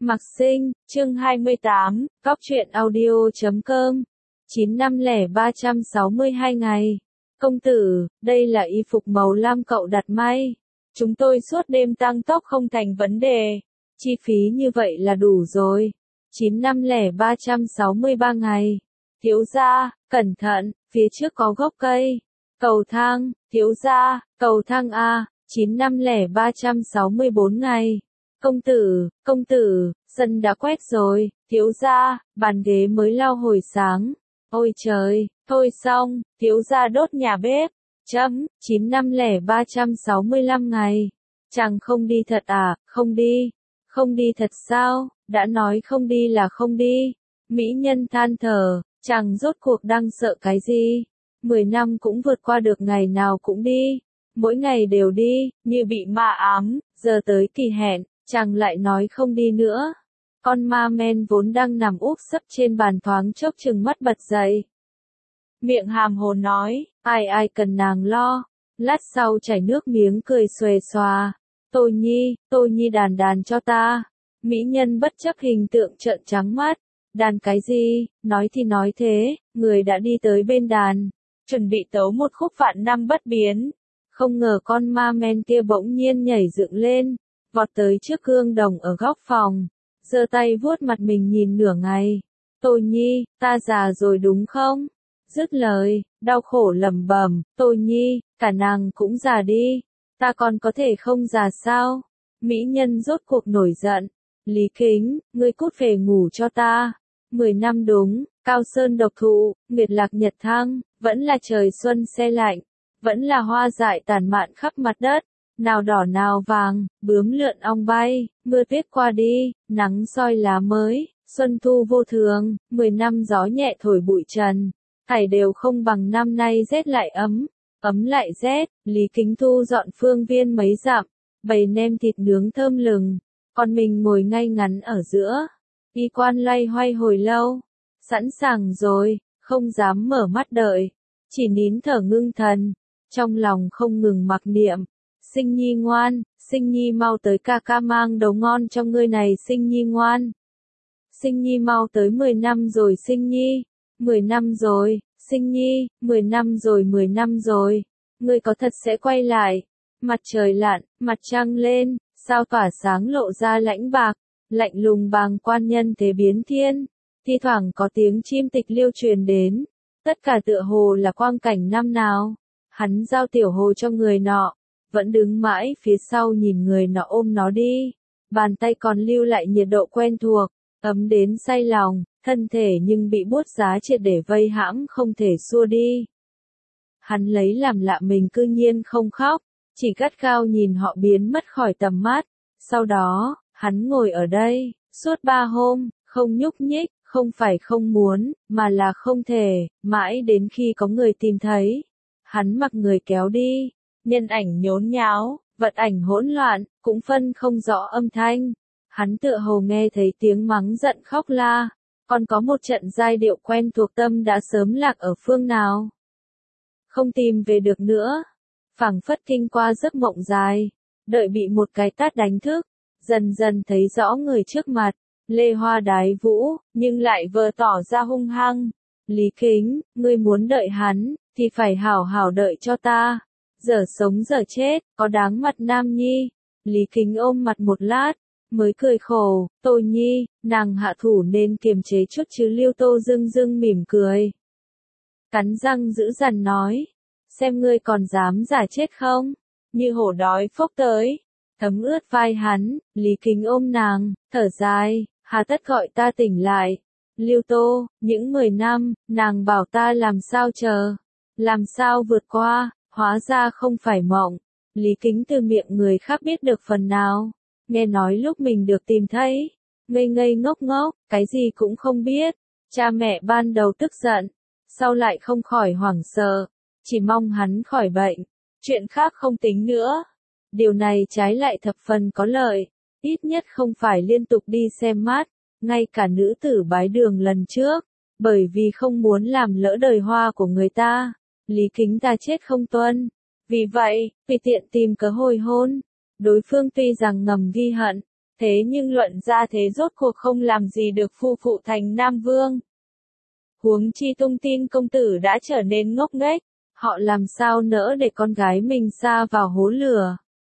Mạc Sinh, chương 28, Cóc truyện audio.com. 950-362 ngày. Công tử, đây là y phục màu lam cậu đặt may. Chúng tôi suốt đêm tăng tốc không thành vấn đề. Chi phí như vậy là đủ rồi. 950-363 ngày. Thiếu gia, cẩn thận, phía trước có gốc cây. Cầu thang, thiếu gia, cầu thang A. 950-364 ngày. Công tử, sân đã quét rồi, thiếu gia, bàn ghế mới lau hồi sáng. Ôi trời, thôi xong, thiếu gia đốt nhà bếp. 950-365 ngày. Chàng không đi thật à, không đi thật sao, đã nói không đi là không đi. Mỹ nhân than thở, chàng rốt cuộc đang sợ cái gì? 10 năm cũng vượt qua được ngày nào cũng đi. Mỗi ngày đều đi, như bị ma ám, giờ tới kỳ hẹn, chàng lại nói không đi nữa. Con ma men vốn đang nằm úp sấp trên bàn thoáng chốc chừng mắt bật dậy. Miệng hàm hồ nói, ai cần nàng lo. Lát sau chảy nước miếng cười xuề xòa. Tô Nhi đàn cho ta. Mỹ nhân bất chấp hình tượng trợn trắng mắt. Đàn cái gì, nói thì nói thế, người đã đi tới bên đàn. Chuẩn bị tấu một khúc vạn năm bất biến. Không ngờ con ma men kia bỗng nhiên nhảy dựng lên, vọt tới trước gương đồng ở góc phòng, giơ tay vuốt mặt mình nhìn nửa ngày. Tô Nhi, ta già rồi đúng không? Dứt lời, đau khổ lẩm bẩm, Tô Nhi, cả nàng cũng già đi, ta còn có thể không già sao? Mỹ nhân rốt cuộc nổi giận, Lý Kính, ngươi cút về ngủ cho ta. 10 năm đúng, cao sơn độc thụ, nguyệt lạc nhật thăng, vẫn là trời xuân se lạnh. Vẫn là hoa dại tàn mạn khắp mặt đất, nào đỏ nào vàng, bướm lượn ong bay, mưa tuyết qua đi, nắng soi lá mới, xuân thu vô thường, 10 năm gió nhẹ thổi bụi trần, thảy đều không bằng năm nay rét lại ấm lại rét. Lý Kính thu dọn phương viên mấy dặm, bày nem thịt nướng thơm lừng, còn mình ngồi ngay ngắn ở giữa, y quan loay hoay hồi lâu, sẵn sàng rồi, không dám mở mắt đợi, chỉ nín thở ngưng thần. Trong lòng không ngừng mặc niệm, Sinh Nhi ngoan, Sinh Nhi mau tới ca ca mang đầu ngon cho ngươi này Sinh Nhi ngoan. Sinh Nhi mau tới 10 năm rồi Sinh Nhi, 10 năm rồi, Sinh Nhi, 10 năm rồi, ngươi có thật sẽ quay lại. Mặt trời lặn, mặt trăng lên, sao tỏa sáng lộ ra lãnh bạc, lạnh lùng bàng quan nhân thế biến thiên, thi thoảng có tiếng chim tịch liêu truyền đến, tất cả tựa hồ là quang cảnh năm nào. Hắn giao tiểu hồ cho người nọ, vẫn đứng mãi phía sau nhìn người nọ ôm nó đi. Bàn tay còn lưu lại nhiệt độ quen thuộc, ấm đến say lòng, thân thể nhưng bị buốt giá triệt để vây hãm không thể xua đi. Hắn lấy làm lạ mình cư nhiên không khóc, chỉ gắt gao nhìn họ biến mất khỏi tầm mắt. Sau đó, hắn ngồi ở đây, suốt 3 hôm, không nhúc nhích, không phải không muốn, mà là không thể, mãi đến khi có người tìm thấy. Hắn mặc người kéo đi, nhân ảnh nhốn nháo, vật ảnh hỗn loạn, cũng phân không rõ âm thanh. Hắn tựa hồ nghe thấy tiếng mắng giận khóc la, còn có một trận giai điệu quen thuộc tâm đã sớm lạc ở phương nào. Không tìm về được nữa, phảng phất kinh qua giấc mộng dài, đợi bị một cái tát đánh thức, dần dần thấy rõ người trước mặt, lê hoa đái vũ, nhưng lại vờ tỏ ra hung hăng. Lý Kính, ngươi muốn đợi hắn, thì phải hảo hảo đợi cho ta. Giờ sống giờ chết, có đáng mặt Nam Nhi. Lý Kính ôm mặt một lát, mới cười khổ, Tô Nhi, nàng hạ thủ nên kiềm chế chút chứ. Liêu Tô dưng mỉm cười. Cắn răng giữ dằn nói, xem ngươi còn dám giả chết không? Như hổ đói phốc tới, thấm ướt vai hắn, Lý Kính ôm nàng, thở dài, hà tất gọi ta tỉnh lại. Liêu Tô, những 10 năm, nàng bảo ta làm sao chờ, làm sao vượt qua, hóa ra không phải mộng. Lý Kính từ miệng người khác biết được phần nào, nghe nói lúc mình được tìm thấy, ngây ngốc, cái gì cũng không biết. Cha mẹ ban đầu tức giận, sau lại không khỏi hoảng sợ, chỉ mong hắn khỏi bệnh, chuyện khác không tính nữa. Điều này trái lại thập phần có lợi, ít nhất không phải liên tục đi xem mắt. Ngay cả nữ tử bái đường lần trước, bởi vì không muốn làm lỡ đời hoa của người ta, Lý Kính ta chết không tuân. Vì vậy, tùy tiện tìm cớ hồi hôn. Đối phương tuy rằng ngầm ghi hận, thế nhưng luận ra thế rốt cuộc không làm gì được phu phụ thành Nam Vương. Huống chi tung tin công tử đã trở nên ngốc nghếch, họ làm sao nỡ để con gái mình sa vào hố lửa.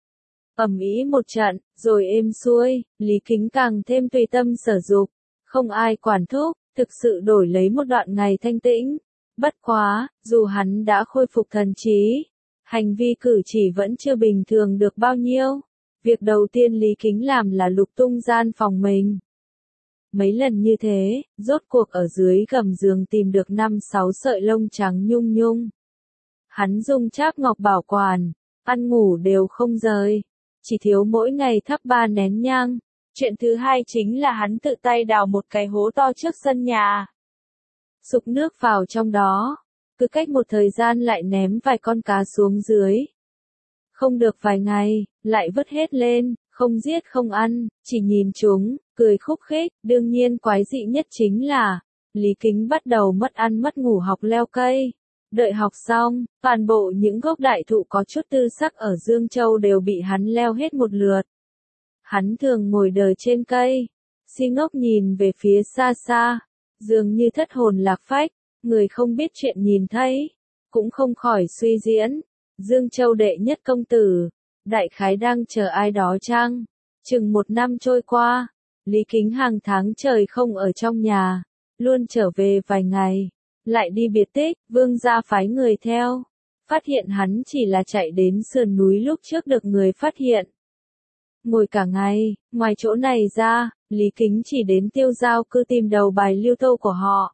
Ầm ĩ một trận, rồi êm xuôi, Lý Kính càng thêm tùy tâm sở dục, không ai quản thúc, thực sự đổi lấy một đoạn ngày thanh tĩnh. Bất quá, dù hắn đã khôi phục thần trí, hành vi cử chỉ vẫn chưa bình thường được bao nhiêu. Việc đầu tiên Lý Kính làm là lục tung gian phòng mình. Mấy lần như thế, rốt cuộc ở dưới gầm giường tìm được 5-6 sợi lông trắng nhung nhung. Hắn dùng cháp ngọc bảo quản, ăn ngủ đều không rời, chỉ thiếu mỗi ngày thắp 3 nén nhang. Chuyện thứ hai chính là hắn tự tay đào một cái hố to trước sân nhà. Sục nước vào trong đó, cứ cách một thời gian lại ném vài con cá xuống dưới. Không được vài ngày, lại vứt hết lên, không giết không ăn, chỉ nhìn chúng, cười khúc khích. Đương nhiên quái dị nhất chính là, Lý Kính bắt đầu mất ăn mất ngủ học leo cây. Đợi học xong, toàn bộ những gốc đại thụ có chút tư sắc ở Dương Châu đều bị hắn leo hết một lượt. Hắn thường ngồi đờ trên cây, si ngốc nhìn về phía xa xa, dường như thất hồn lạc phách, người không biết chuyện nhìn thấy, cũng không khỏi suy diễn. Dương Châu đệ nhất công tử, đại khái đang chờ ai đó chăng? Chừng 1 năm trôi qua, Lý Kính hàng tháng trời không ở trong nhà, luôn trở về vài ngày, lại đi biệt tích. Vương gia phái người theo, phát hiện hắn chỉ là chạy đến sườn núi lúc trước được người phát hiện. Ngồi cả ngày, ngoài chỗ này ra, Lý Kính chỉ đến Tiêu Giao cư tìm đầu bài lưu tô của họ.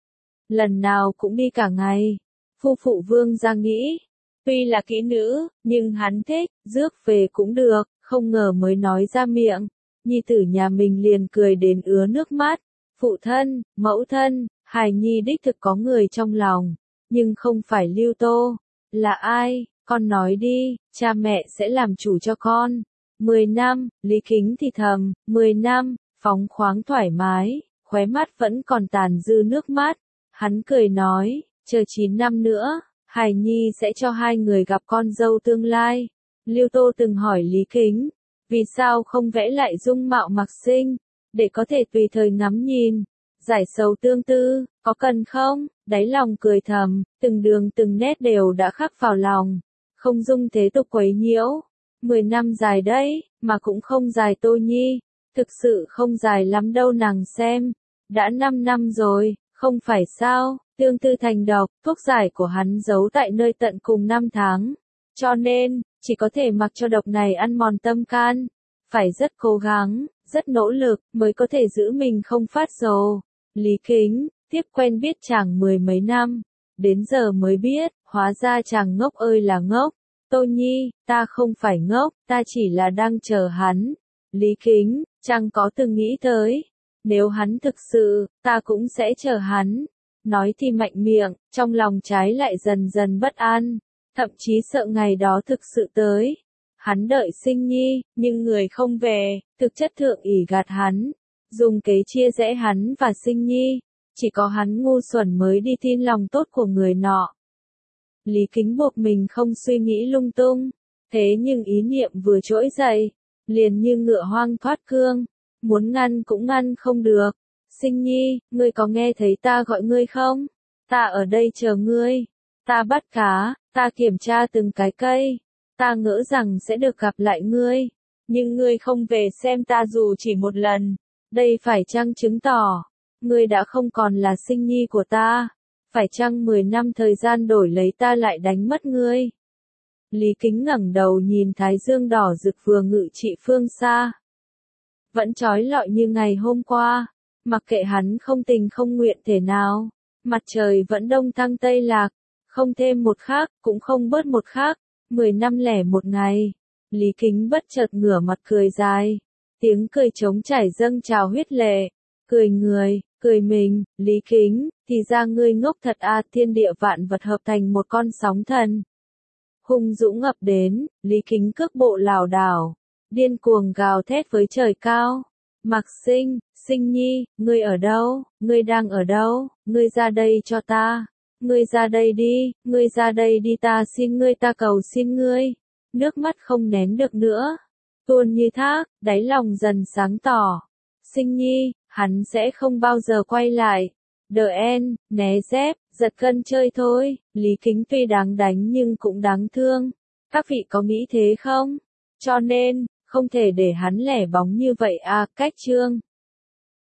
Lần nào cũng đi cả ngày. Phu phụ Vương gia nghĩ, tuy là kỹ nữ, nhưng hắn thích, rước về cũng được, không ngờ mới nói ra miệng. Nhi tử nhà mình liền cười đến ứa nước mắt. Phụ thân, mẫu thân, hài nhi đích thực có người trong lòng, nhưng không phải Lưu Tô. Là ai, con nói đi, cha mẹ sẽ làm chủ cho con. 10 năm, Lý Kính thì thầm, 10 năm, phóng khoáng thoải mái, khóe mắt vẫn còn tàn dư nước mắt. Hắn cười nói, chờ 9 năm nữa, hài nhi sẽ cho hai người gặp con dâu tương lai. Lưu Tô từng hỏi Lý Kính, vì sao không vẽ lại dung mạo Mạc Sinh, để có thể tùy thời ngắm nhìn, giải sầu tương tư, có cần không? Đáy lòng cười thầm, từng đường từng nét đều đã khắc vào lòng, không dung thế tục quấy nhiễu. 10 năm dài đấy, mà cũng không dài Tô Nhi, thực sự không dài lắm đâu nàng xem, đã 5 năm rồi, không phải sao? Tương tư thành độc, thuốc giải của hắn giấu tại nơi tận cùng 5 tháng, cho nên, chỉ có thể mặc cho độc này ăn mòn tâm can, phải rất cố gắng, rất nỗ lực, mới có thể giữ mình không phát rồ. Lý Kính, tiếp quen biết chàng 10 mấy năm, đến giờ mới biết, hóa ra chàng ngốc ơi là ngốc. Tô Nhi, ta không phải ngốc, ta chỉ là đang chờ hắn. Lý Kính, chàng có từng nghĩ tới, nếu hắn thực sự, ta cũng sẽ chờ hắn. Nói thì mạnh miệng, trong lòng trái lại dần dần bất an, thậm chí sợ ngày đó thực sự tới. Hắn đợi Sinh Nhi, nhưng người không về, thực chất thượng ỷ gạt hắn, dùng kế chia rẽ hắn và Sinh Nhi, chỉ có hắn ngu xuẩn mới đi tin lòng tốt của người nọ. Lý Kính buộc mình không suy nghĩ lung tung, thế nhưng ý niệm vừa trỗi dậy, liền như ngựa hoang thoát cương, muốn ngăn cũng ngăn không được. Sinh Nhi, ngươi có nghe thấy ta gọi ngươi không? Ta ở đây chờ ngươi, ta bắt cá, ta kiểm tra từng cái cây, ta ngỡ rằng sẽ được gặp lại ngươi, nhưng ngươi không về xem ta dù chỉ một lần, đây phải chăng chứng tỏ, ngươi đã không còn là Sinh Nhi của ta? Phải chăng 10 năm thời gian đổi lấy ta lại đánh mất ngươi? Lý Kính ngẩng đầu nhìn thái dương đỏ rực vừa ngự trị phương xa. Vẫn chói lọi như ngày hôm qua, mặc kệ hắn không tình không nguyện thể nào, mặt trời vẫn đông thăng tây lạc, không thêm một khắc, cũng không bớt một khắc, 10 năm lẻ một ngày. Lý Kính bất chợt ngửa mặt cười dài, tiếng cười trống chảy dâng trào huyết lệ, cười người, cười mình. Lý Kính, thì ra ngươi ngốc thật à. Thiên địa vạn vật hợp thành một con sóng thần hung dũng ập đến, Lý Kính cước bộ lảo đảo, điên cuồng gào thét với trời cao. Mạc Sinh, Sinh Nhi, ngươi ở đâu? Ngươi đang ở đâu? Ngươi ra đây cho ta. Ngươi ra đây đi, ngươi ra đây đi, ta xin ngươi, ta cầu xin ngươi. Nước mắt không nén được nữa, tuôn như thác, đáy lòng dần sáng tỏ. Sinh nhi, hắn sẽ không bao giờ quay lại. Đợi en, né dép, giật cân chơi thôi, Lý Kính tuy đáng đánh nhưng cũng đáng thương. Các vị có nghĩ thế không? Cho nên, không thể để hắn lẻ bóng như vậy à, cách chương.